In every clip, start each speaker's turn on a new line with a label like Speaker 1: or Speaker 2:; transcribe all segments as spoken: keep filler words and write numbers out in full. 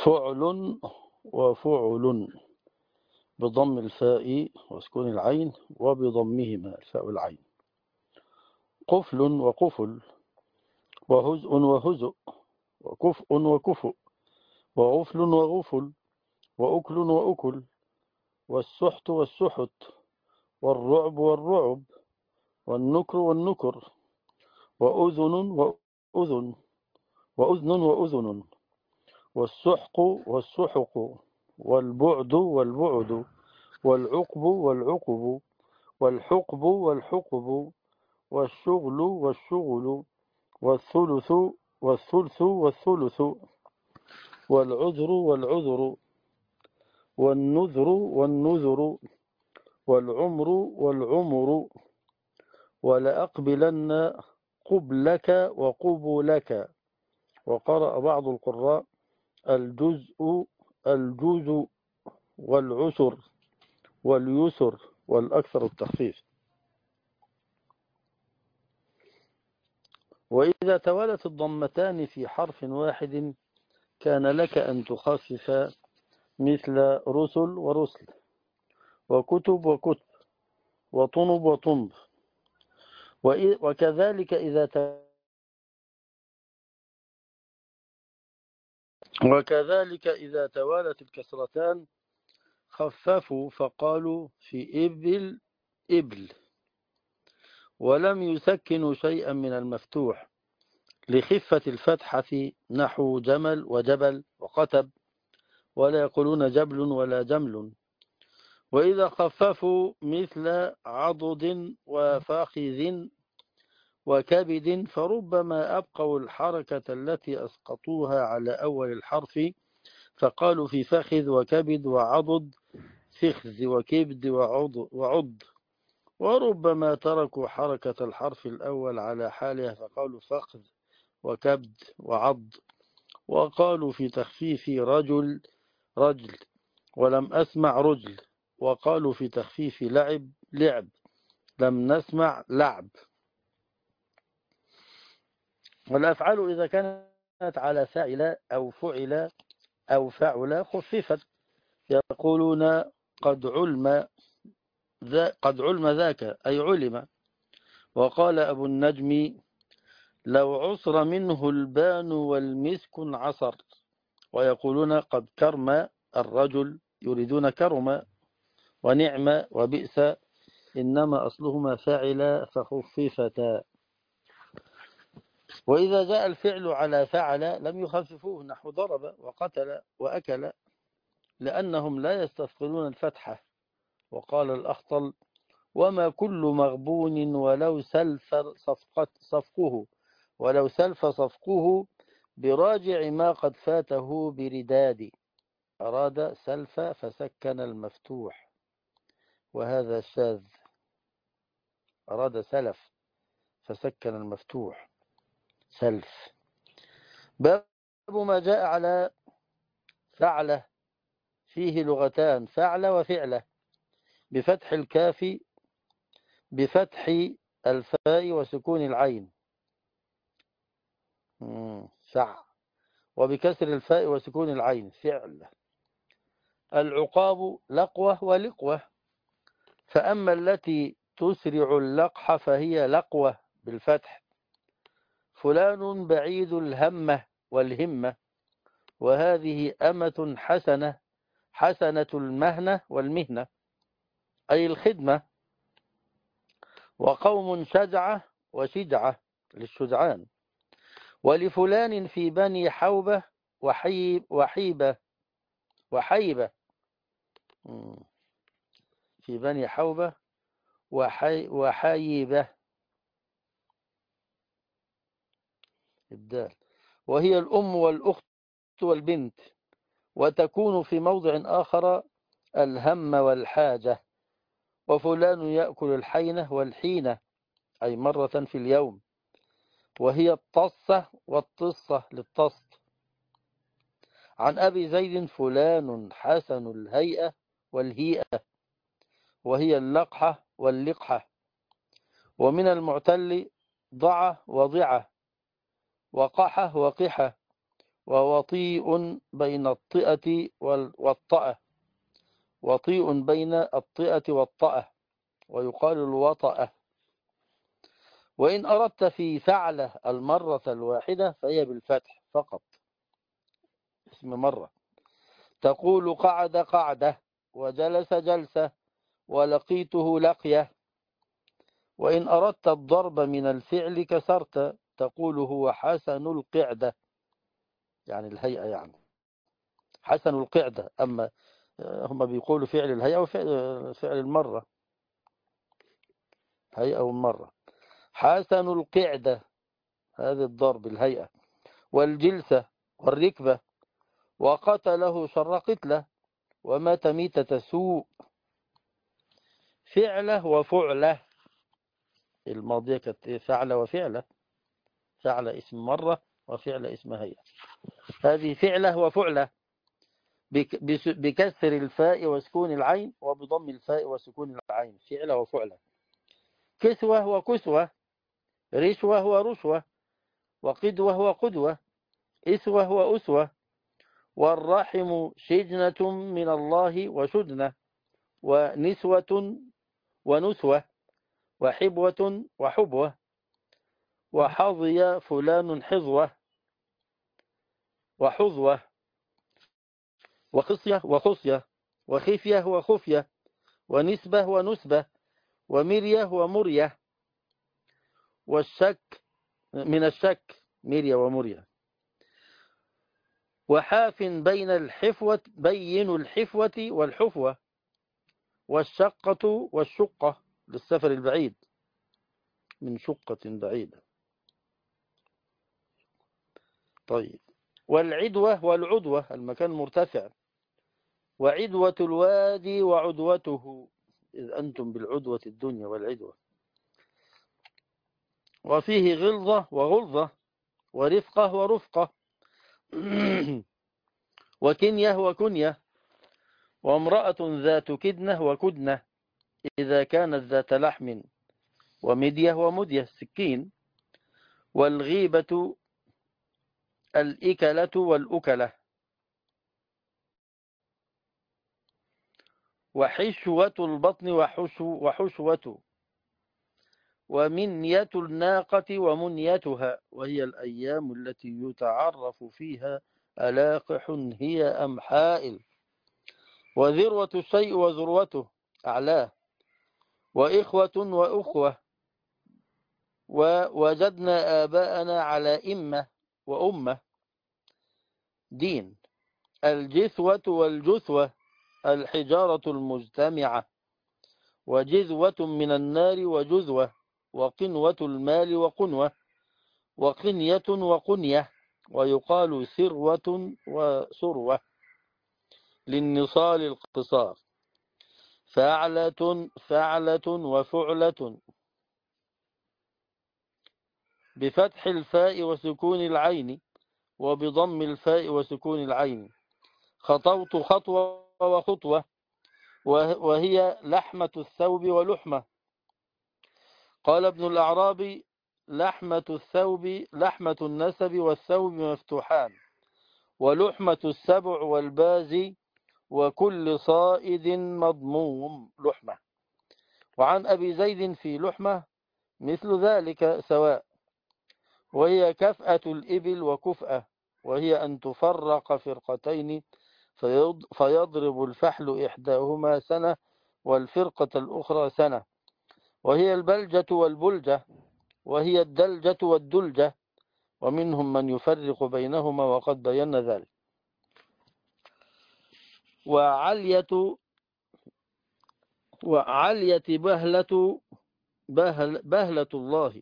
Speaker 1: فعل وفعل بضم الفاء وسكون العين وبضمهما الفاء والعين. قفل وقفل وهزء وهزء وكفء وكفؤ وغفل وغفل وأكل وأكل والسحت والسحت والرعب والرعب والنكر والنكر وأذن وأذن وأذن وأذن والسحق والسحق والبعد والبعد والعقب والعقب والحقب والحقب والشغل والشغل والثلث والثلث والثلث والعذر والعذر والنذر والنذر والعمر والعمر ولأقبلن قبلك وقبلك. وقرأ بعض القراء الجزء الجزء والعسر واليسر والأكثر التخفيف. وإذا توالت الضمتان في حرف واحد كان لك أن تخفف مثل رسل ورسل وكتب وكتب وطنب وطنب. وكذلك إذا وكذلك إذا توالت الكسرتان خففوا فقالوا في إبل إبل ولم يسكنوا شيئا من المفتوح لخفة الفتحة نحو جمل وجبل وقتب ولا يقولون جبل ولا جمل. وإذا خففوا مثل عضد وفاخذ وكبد فربما أبقوا الحركة التي أسقطوها على أول الحرف فقالوا في فخذ وكبد وعضد فخذ وكبد وعض, وعض وربما تركوا حركة الحرف الأول على حالها فقالوا فخذ وكبد وعض. وقالوا في تخفيف رجل رجل ولم أسمع رجل. وقالوا في تخفيف لعب لعب لم نسمع لعب. والأفعال إذا كانت على فعل أو فعل أو فعل خففت يقولون قد علم ذا قد علم ذاك أي علم. وقال أبو النجم لو عصر منه البان والمسك عصر. ويقولون قد كرم الرجل يريدون كرم ونعم وبئس إنما أصلهما فاعل فخففتا. وإذا جاء الفعل على فعل لم يخففوه نحو ضرب وقتل وأكل لأنهم لا يستثقلون الفتحة. وقال الأخطل وما كل مغبون ولو سلف صفقة صفقه ولو سلف صفقه براجع ما قد فاته برداد. أراد سلف فسكن المفتوح وهذا شاذ. أراد سلف فسكن المفتوح سلف. باب ما جاء على فعله فيه لغتان فعل وفعله بفتح الكاف بفتح الفاء وسكون العين فع وبكسر الفاء وسكون العين فعل. العقاب لقوة ولقوة فأما التي تسرع اللقح فهي لقوة بالفتح. فلان بعيد الهمة والهمة وهذه أمة حسنة حسنة المهنة والمهنة أي الخدمة. وقوم شجعة وشجعة للشجعان. ولفلان في بني حوبة وحيب وحيبة وحيبة في بني حوبة وحي وحيبة الدال وهي الأم والأخت والبنت. وتكون في موضع آخر الهم والحاجة. وفلان يأكل الحينة والحينة أي مرة في اليوم وهي الطصة والطصة للطست. عن أبي زيد فلان حسن الهيئة والهيئة وهي اللقحة واللقحة. ومن المعتل ضع وضعة وقحة وقحة ووطيء بين الطئة والطأة، وطيء بين الطئة والطأة، ويقال الوطأة. وإن أردت في فعل المرة الواحدة فهي بالفتح فقط، اسم مرة. تقول قعد قعدة، وجلس جلسة، ولقيته لقيه. وإن أردت الضرب من الفعل كسرت، تقول هو حسن القعدة، يعني الهيئة، يعني حسن القعدة. أما هم بيقولوا فعل الهيئة وفعل فعل المرة، هيئة والمرة. حسن القعدة هذا الضرب الهيئة. والجلسة والركبة. وقتله شر قتله، ومات ميتة سوء. فعله وفعله، الماضية كانت فعل وفعله، فعل اسم مرة وفعل اسم هيئة. هذه فعله وفعله بكسر الفاء وسكون العين، وبضم الفاء وسكون العين، فعله وفعله. كسوة وكسوة، رشوة ورشوة، وقدوة وقدوة، إسوة وأسوة. والرحم شجنة من الله وشدنة، ونسوة ونسوة، وحبوة وحبوة. وحظي فلان حظوة وحظوة. وخصية وخصية، وخفية وخفية، ونسبة ونسبة، ومرية ومرية. والشك من الشك مرية ومرية. وحاف بين الحفوة، بين الحفوة والحفوة. والشقة والشقة للسفر البعيد، من شقة بعيدة. طيب. والعدوة والعدوة المكان مرتفع. وعدوة الوادي وعدوته، إذ أنتم بالعدوة الدنيا والعدوة. وفيه غلظة وغلظة، ورفقة ورفقة، وكنية وكنية. وامرأة ذات كدنة وكدنة، إذا كانت ذات لحم. ومدية ومدية سكين. والغيبة الإكلة والأكلة. وحشوة البطن وحشو وحشوة. ومنية الناقة ومنيتها، وهي الأيام التي يتعرف فيها ألاقح هي أم حائل. وذروة الشيء وذروته أعلاه. وإخوة وأخوة. ووجدنا آباءنا على إمة وأمة دين. الجثوة والجثوة، الحجارة المجتمعة. وجذوة من النار وجذوة. وقنوة المال وقنوة. وقنية وقنية. ويقال سروة وسروة للنصال القصار. فعلة فعلة وفعلة بفتح الفاء وسكون العين، وبضم الفاء وسكون العين. خطوت خطوة وخطوة، وهي لحمة الثوب ولحمة. قال ابن الأعرابي: لحمة الثوب لحمة النسب والثوب مفتوحان، ولحمة السبع والباز، وكل صائد مضموم لحمة. وعن أبي زيد في لحمة مثل ذلك سواء، وهي كفأة الإبل وكفأة، وهي أن تفرق فرقتين فيضرب الفحل إحداهما سنة والفرقة الأخرى سنة. وهي البلجة والبلجة، وهي الدلجة والدلجة، ومنهم من يفرق بينهما وقد بينا ذلك. وعلية وعلية بهلة بهل بهلة الله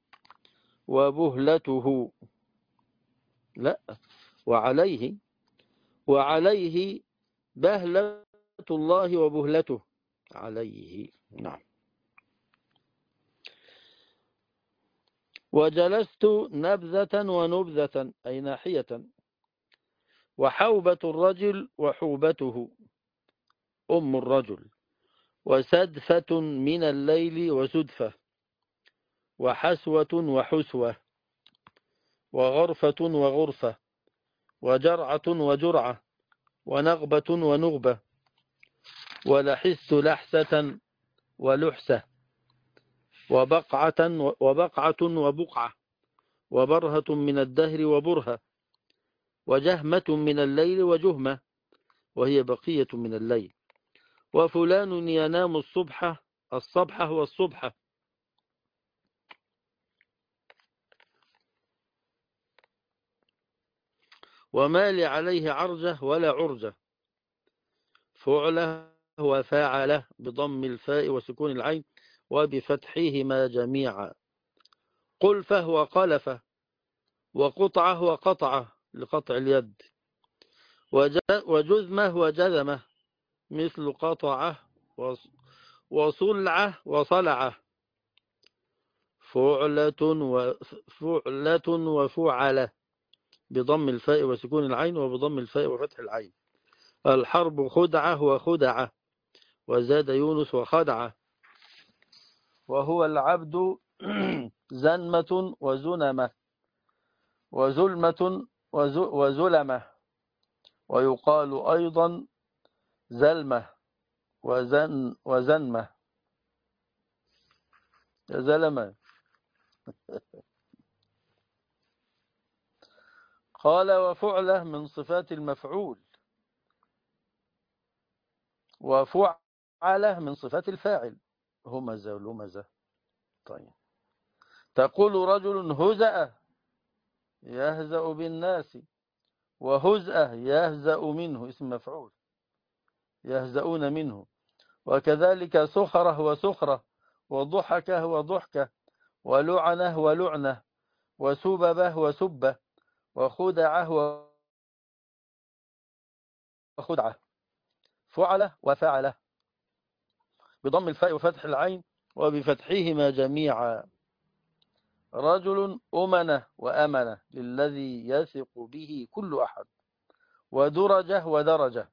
Speaker 1: وبهلته، لا، وعليه وعليه بهلة الله وبهلته عليه. نعم. وجلست نبذة ونبذة، أي ناحية. وحوبة الرجل وحوبته أم الرجل. وسدفة من الليل وسدفة. وحسوة وحسوة. وغرفة وغرفة. وجرعة وجرعة، ونغبة ونغبة، ولحست لحسة ولحسة، وبقعة وبقعة وبقعة، وبرهة من الدهر وبرهة، وجهمة من الليل وجهمة، وهي بقية من الليل، وفلان ينام الصبح الصبح والصبح، وما لي عليه عرجة ولا عرجة. فعله وفاعله بضم الفاء وسكون العين وبفتحهما جميعا. قلفه وقلفه، وقطعه وقطعه لقطع اليد، وجذمه وجذمه مثل قطعه وصلعه وصلعه. فعلة وفعلة وفعلة بضم الفاء وسكون العين وبضم الفاء وفتح العين. الحرب خدعة وخدعة، وزاد يونس وخدعة. وهو العبد زنمة وزنمة وزلمة وزلمة، ويقال أيضا زلمة وزن وزنمة زلمة. قال وفعله من صفات المفعول، وفعله من صفات الفاعل، همزة ولمزة. طيب، تقول رجل هزأ يهزأ بالناس، وهزأ يهزأ منه اسم مفعول، يهزؤون منه. وكذلك سخره وسخرة، وضحكه وضحكة، ولعنه ولعنة، وسببه وسبة، وخدعه وخدعة. فعله وفعله بضم الفاء وفتح العين وبفتحهما جميعا. رجل أمنة وأمنة للذي يثق به كل أحد. ودرجة ودرجة.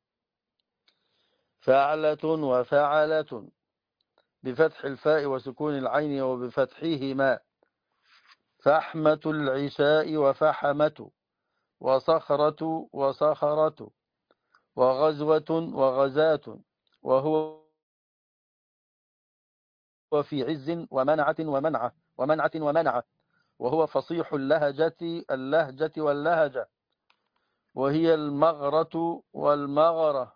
Speaker 1: فعلة وفعلة بفتح الفاء وسكون العين وبفتحهما. فحمة العشاء وفحمة، وصخرة وصخرة، وغزوة وغزاة، وهو في عز ومنعة ومنعة ومنعة ومنعة، وهو فصيح اللهجة اللهجة واللهجة، وهي المغرة والمغرة،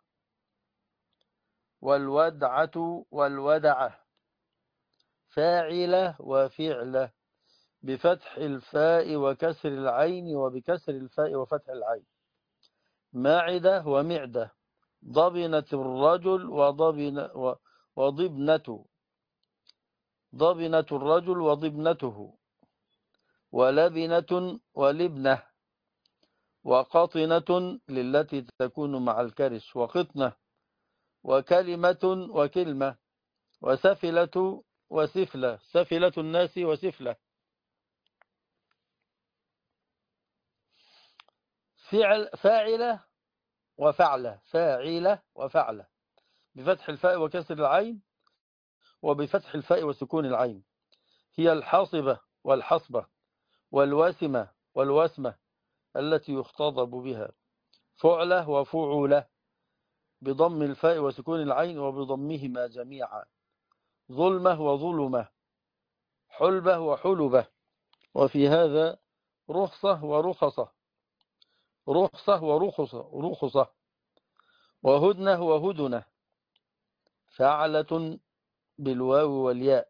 Speaker 1: والودعة والودعة. فاعلة وفعلة بفتح الفاء وكسر العين وبكسر الفاء وفتح العين. معدة ومعدة، ضبنة الرجل وضبن وضبنة ضبنة الرجل وضبنته، ولبنة ولبنة، وقطنة للتي تكون مع الكرش، وقطنة، وكلمة وكلمة، وسفلة وسفلة، سفلة الناس وسفلة. فعل فاعلة وفعلة، فاعلة وفعلة بفتح الفاء وكسر العين وبفتح الفاء وسكون العين. هي الحاصبة والحصبة والواسمة والوسمة التي يختضب بها. فعلة وفعولة بضم الفاء وسكون العين وبضمهما جميعا. ظلمة وظلمة، حلبة وحلبة. وفي هذا رخصة ورخصة، رخصة ورخصة رخصة، وهدنة وهدنة. فعلة بالواو والياء،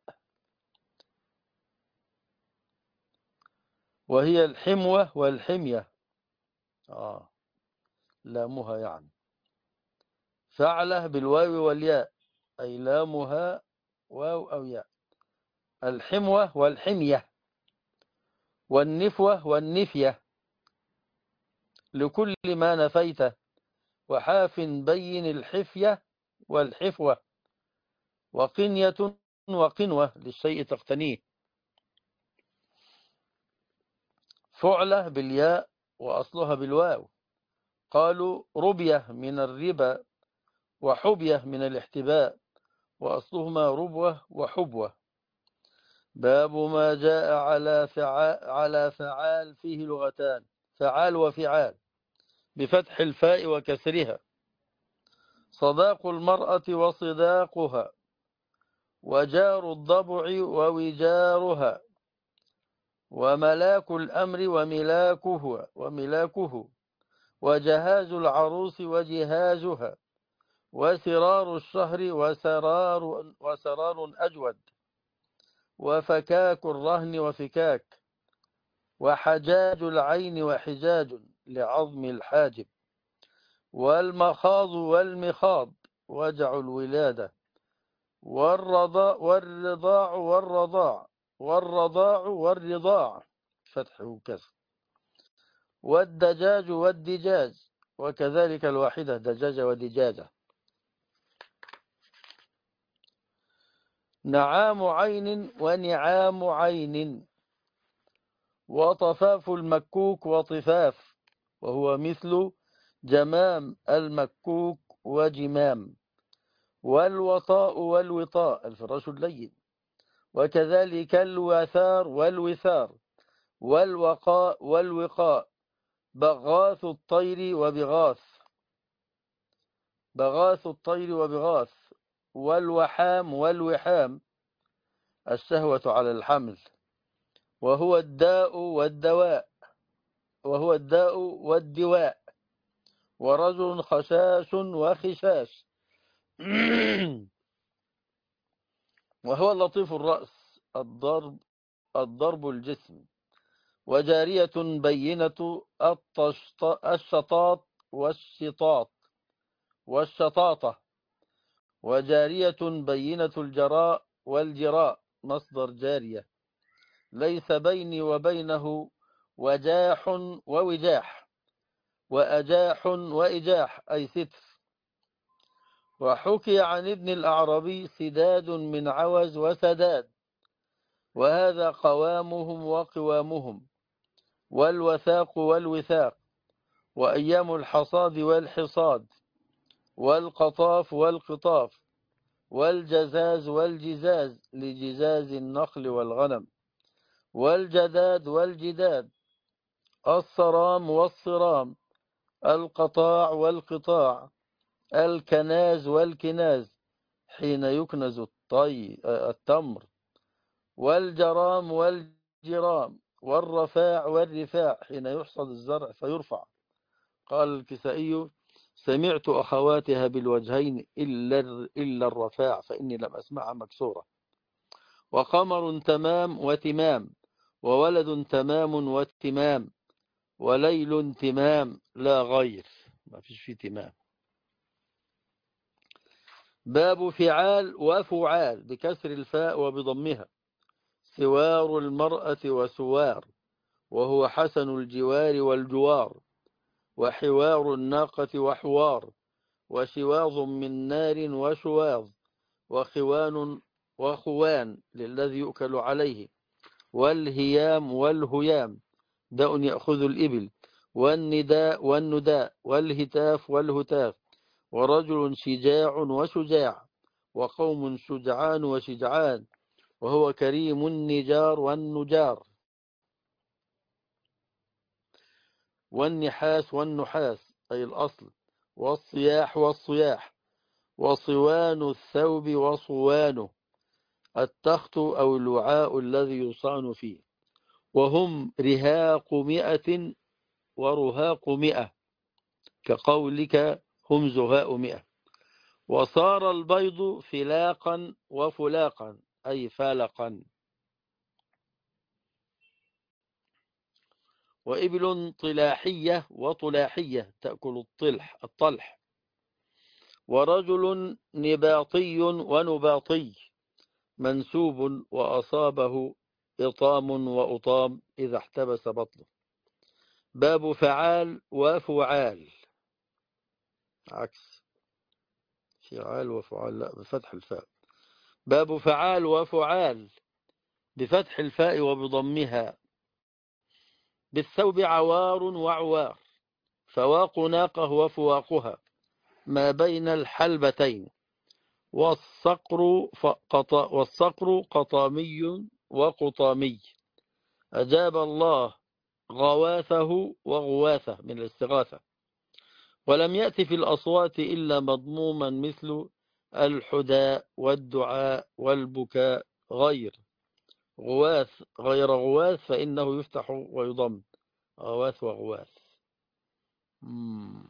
Speaker 1: وهي الحموة والحمية. آه لامها يعني. فعلة بالواو والياء أي لامها واو أو ياء. الحموة والحمية، والنفوة والنفية لكل ما نفيت. وحاف بين الحفية والحفوة. وقنية وقنوة للشيء تقتنيه. فعلة بالياء وأصلها بالواو. قالوا ربية من الربا، وحبية من الاحتباء، وأصلهما ربوة وحبوة. باب ما جاء على فعال, على فعال فيه لغتان، فعال وفعال. بفتح الفاء وكسرها. صداق المرأة وصداقها، وجار الضبع ووجارها، وملاك الأمر وملاكه وملاكه، وجهاز العروس وجهازها، وسرار الشهر وسرار, وسرار أجود، وفكاك الرهن وفكاك، وحجاج العين وحجاج لعظم الحاجب، والمخاض والمخاض وجع الولادة، والرضاع والرضاع والرضاع والرضاع والرضاع فتح وكسر، والدجاج والدجاج، وكذلك الواحدة دجاجة ودجاجة. نعام عين ونعام عين، وطفاف المكوك وطفاف، وهو مثل جمام المكوك وجمام، والوطاء والوطاء الفراش اللين، وكذلك الوثار والوثار، والوقاء والوقاء، بغاث الطير وبغاث بغاث الطير وبغاث، والوحام والوحام الشهوة على الحمل، وهو الداء والدواء وهو الداء والدواء، ورجل خشاش وخشاش وهو اللطيف الرأس الضرب الضرب الجسم، وجارية بينة الشطاط والشطاط والشطاطة، وجارية بينة الجراء والجراء مصدر جارية، ليس بيني وبينه وجاح ووجاح، وأجاح وإجاح أي ستر. وحكي عن ابن الأعرابي سداد من عوز وسداد، وهذا قوامهم وقوامهم، والوثاق والوثاق، وأيام الحصاد والحصاد، والقطاف والقطاف، والجزاز والجزاز لجزاز النخل والغنم، والجداد والجداد، الصرام والصرام، القطاع والقطاع، الكناز والكناز حين يكنز الطي التمر، والجرام والجرام، والرفاع والرفاع حين يحصد الزرع فيرفع. قال الكسائي: سمعت أخواتها بالوجهين إلا إلا الرفاع فإني لم أسمعها مكسورة. وقمر تمام وتمام، وولد تمام وتمام، وليل تمام لا غير، ما فيش فيه تمام. باب فعال وفعال بكسر الفاء وبضمها. سوار المرأة وسوار، وهو حسن الجوار والجوار، وحوار الناقة وحوار، وشواظ من نار وشواظ، وخوان وخوان للذي يؤكل عليه، والهيام والهيام داء يأخذ الإبل، والنداء والنداء، والهتاف والهتاف، ورجل شجاع وشجاع، وقوم شجعان وشجعان، وهو كريم النجار والنجار، والنحاس والنحاس أي الأصل، والصياح والصياح، وصوان الثوب وصوانه التخت أو الوعاء الذي يصان فيه، وهم رهاق مئة ورهاق مئة كقولك هم زهاء مئة. وصار البيض فلاقا وفلاقا أي فالقا. وإبل طلاحية وطلاحية تأكل الطلح الطلح. ورجل نباطي ونباطي منسوب وأصابه إطام وأطام إذا احتبس بطنه. باب فعال وفعال عكس فعال وفعال، لا بفتح الفاء. باب فعال وفعال بفتح الفاء وبضمها. بالثوب عوار وعوار، فواق ناقه وفواقها ما بين الحلبتين. والصقر والصقر قطامي وقطامي. أجاب الله غواثه وغواثه من الاستغاثة. ولم يأتي في الأصوات إلا مضموما مثل الحداء والدعاء والبكاء غير غواث غير غواث فإنه يفتح ويضم. غواث وغواث مم.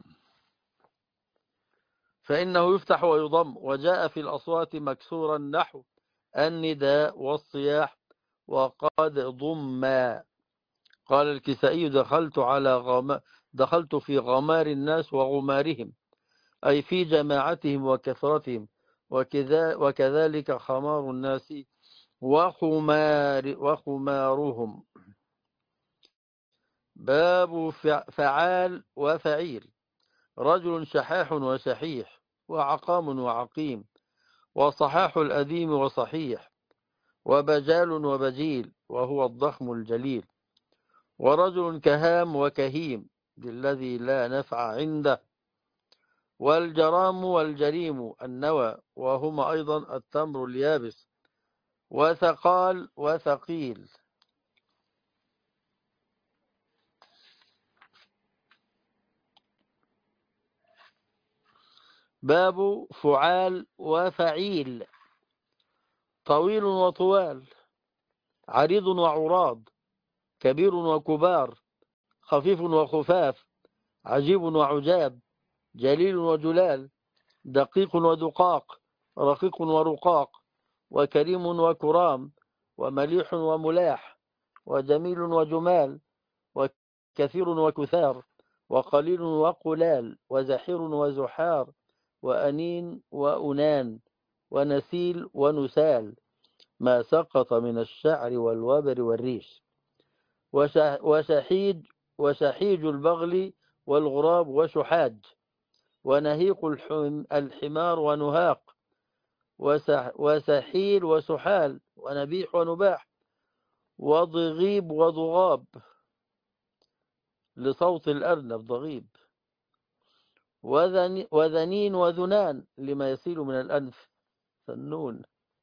Speaker 1: فإنه يفتح ويضم. وجاء في الأصوات مكسورا نحو النداء والصياح وقد ضم. قال الكسائي دخلت على غم... دخلت في غمار الناس وغمارهم، أي في جماعتهم وكثرتهم، وكذا وكذلك خمار الناس وخمار وخمارهم. باب فعال وفعيل. رجل شحاح وشحيح، وعقام وعقيم، وصحاح الأديم وصحيح، وبجال وبجيل وهو الضخم الجليل. ورجل كهام وكهيم بالذي لا نفع عنده. والجرام والجريم النوى وهما أيضا التمر اليابس. وثقال وثقيل. باب فعال وفعيل. طويل وطوال، عريض وعراض، كبير وكبار، خفيف وخفاف، عجيب وعجاب، جليل وجلال، دقيق ودقاق، رقيق ورقاق، وكريم وكرام، ومليح وملاح، وجميل وجمال، وكثير وكثار، وقليل وقلال، وزحير وزحار، وأنين وأنان، ونسيل ونسال، ما سقط من الشعر والوبر والريش. وشحيج وشحيج البغل والغراب وشحاج، ونهيق الحمار ونهاق، وسحيل وسحال، ونبيح ونباح، وضغيب وضغاب لصوت الأرنب ضغيب، وذنين وذنان لما يسيل من الأنف ذنون،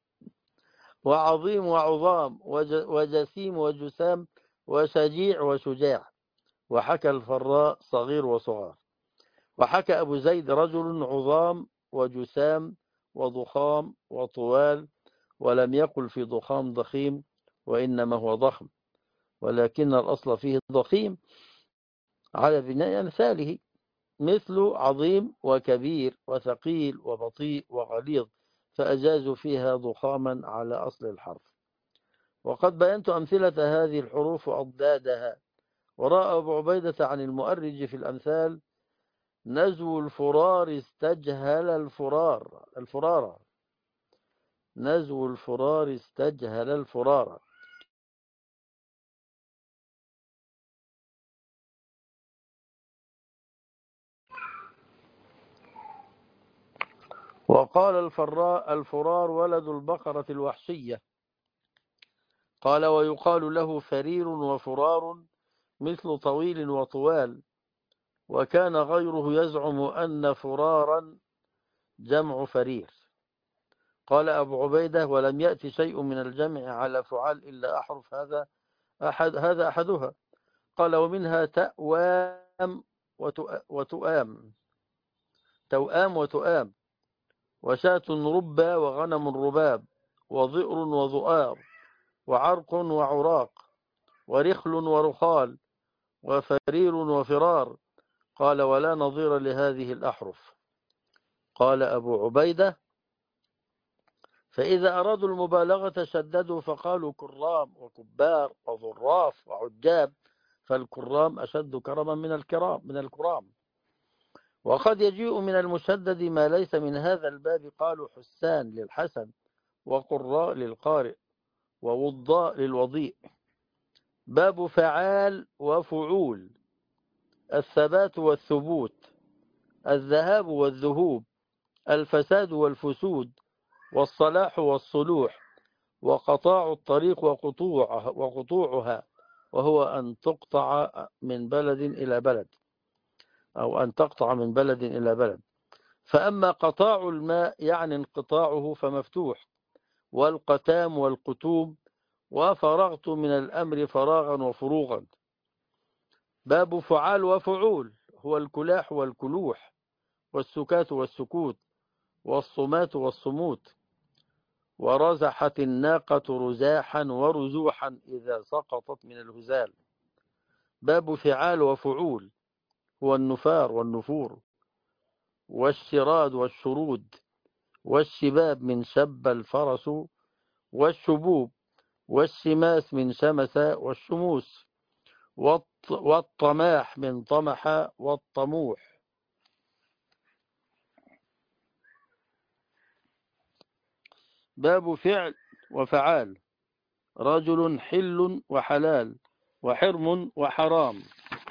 Speaker 1: وعظيم وعظام، وجسيم وجسام، وشجيع وشجاع. وحكى الفراء صغير وصغار. وحكى أبو زيد رجل عظام وجسام وضخام وطوال، ولم يقل في ضخام ضخيم، وإنما هو ضخم، ولكن الأصل فيه ضخيم على بناء أمثاله، مثل عظيم وكبير وثقيل وبطيء وغليظ، فأجازوا فيها ضخاما على أصل الحرف. وقد بينت أمثلة هذه الحروف وأضدادها. ورأى أبو عبيدة عن المؤرج في الأمثال: نزو الفرار استجهل الفرار الفرار نزو الفرار استجهل الفرار. وقال الفراء: الفرار ولد البقرة الوحشية. قال: ويقال له فرير وفرار، مثل طويل وطوال. وكان غيره يزعم أن فرارا جمع فرير. قال أبو عبيدة: ولم يأتي شيء من الجمع على فعال إلا أحرف هذا أحد هذا أحدها. قال: ومنها تأوام وتؤام توآم وتؤام، وشاة ربا، وغنم رباب، وظئر وذؤار، وعرق وعراق، ورخل ورخال، وفرير وفرار. قال: ولا نظير لهذه الأحرف. قال أبو عبيدة: فإذا أرادوا المبالغة شددوا فقالوا كرام وكبار وظراف وعجاب، فالكرام أشد كرما من الكرام من الكرام. وقد يجيء من المشدد ما ليس من هذا الباب. قالوا حسان للحسن، وقراء للقارئ، ووضاء للوضيء. باب فعال وفعول. الثبات والثبوت، الذهاب والذهوب، الفساد والفسود، والصلاح والصلوح، وقطاع الطريق وقطوعها, وقطوعها وهو أن تقطع من بلد إلى بلد، أو أن تقطع من بلد إلى بلد. فأما قطاع الماء يعني انقطاعه فمفتوح، والقتام والقتوم. وفرغت من الأمر فراغا وفروغا. باب فعال وفعول. هو الكلاح والكلوح، والسكات والسكوت، والصمات والصموت. ورزحت الناقة رزاحا ورزوحا إذا سقطت من الهزال. باب فعال وفعول هو النفار والنفور، والشراد والشرود، والشباب من شب الفرس، والشبوب، والشماس من شمس والشموس، والطماح من طمح والطموح. باب فعل وفعال رجل حل وحلال وحرم وحرام.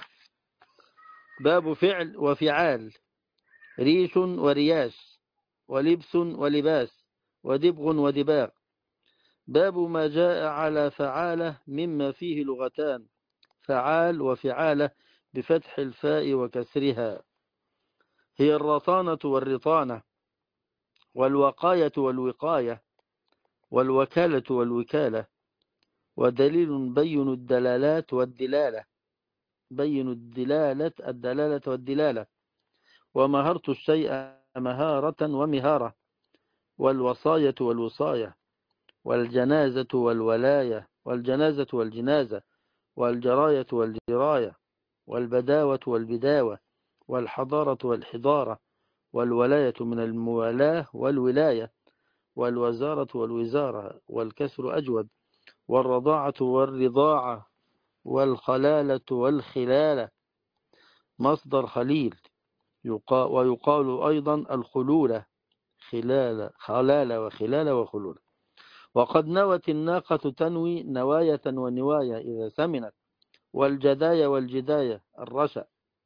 Speaker 1: باب فعل وفعال ريش ورياش ولبس ولباس ودبغ ودباغ. باب ما جاء على فعالة مما فيه لغتان، فعال وفعالة بفتح الفاء وكسرها. هي الرطانة والرطانة، والوقاية والوقاية، والوكالة والوكالة. ودليل بين الدلالات والدلالة، بين الدلالة الدلالة والدلالة. ومهرت الشيء مهارة ومهارة. والوصاية والوصاية، والجنازة والولاية، والجنازة والجنازة، والجراية والجراية، والبداوة والبداوة، والحضارة والحضارة، والولاية من الموالاة والولاية، والوزارة والوزارة، والكسر أجود، والرضاعة والرضاعة، والخلالة والخلالة. مصدر خليل. ويقال أيضا الخلولة، خلالة خلالة وخلالة وخلولة. وقد نوت الناقة تنوي نواية ونواية إذا سمنت. والجداية والجداية الرشا.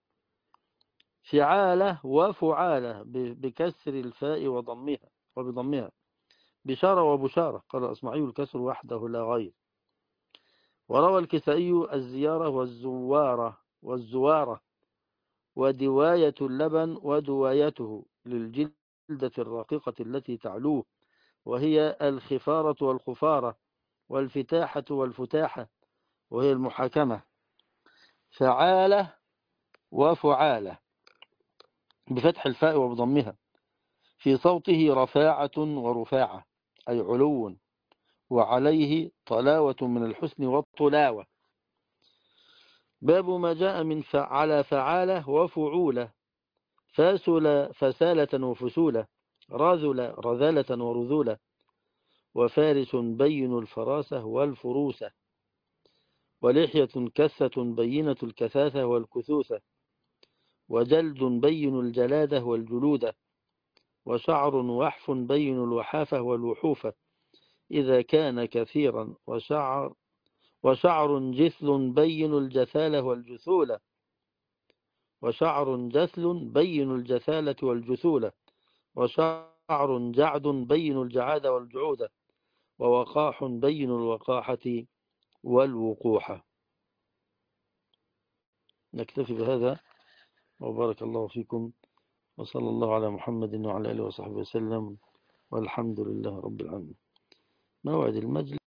Speaker 1: فعالة وفعالة بكسر الفاء وضمها وبضمها. بشارة وبشارة قال أصمعي الكسر وحده لا غير. وروى الكسائي الزيارة والزوارة والزوارة. ودواية اللبن ودوايته للجلدة الرقيقة التي تعلوه، وهي الخفارة والخفارة، والفتاحة والفتاحة، وهي المحاكمة. فعالة وفعالة بفتح الفاء وبضمها. في صوته رفاعة ورفاعة أي علو، وعليه طلاوة من الحسن والطلاوة. باب ما جاء من على فعالة وفعولة. فاسل فسالة وفسولة، راذل رذالة ورذولة. وفارس بين الفراسة والفروسة. ولحية كثة بينة الكثاثة والكثوثة. وجلد بين الجلادة والجلودة. وشعر وحف بين الوحافة والوحوفة إذا كان كثيرا. وشعر وشعر جثل بين الجثالة والجثولة. وشعر جثل بين الجثالة والجثولة. وشعر جعد بين الجعادة والجعودة. ووقاح بين الوقاحة والوقوحة. نكتفي بهذا، وبارك الله فيكم، وصلى الله على محمد وعلى آله وصحبه وسلم، والحمد لله رب العالمين. موعد المجلس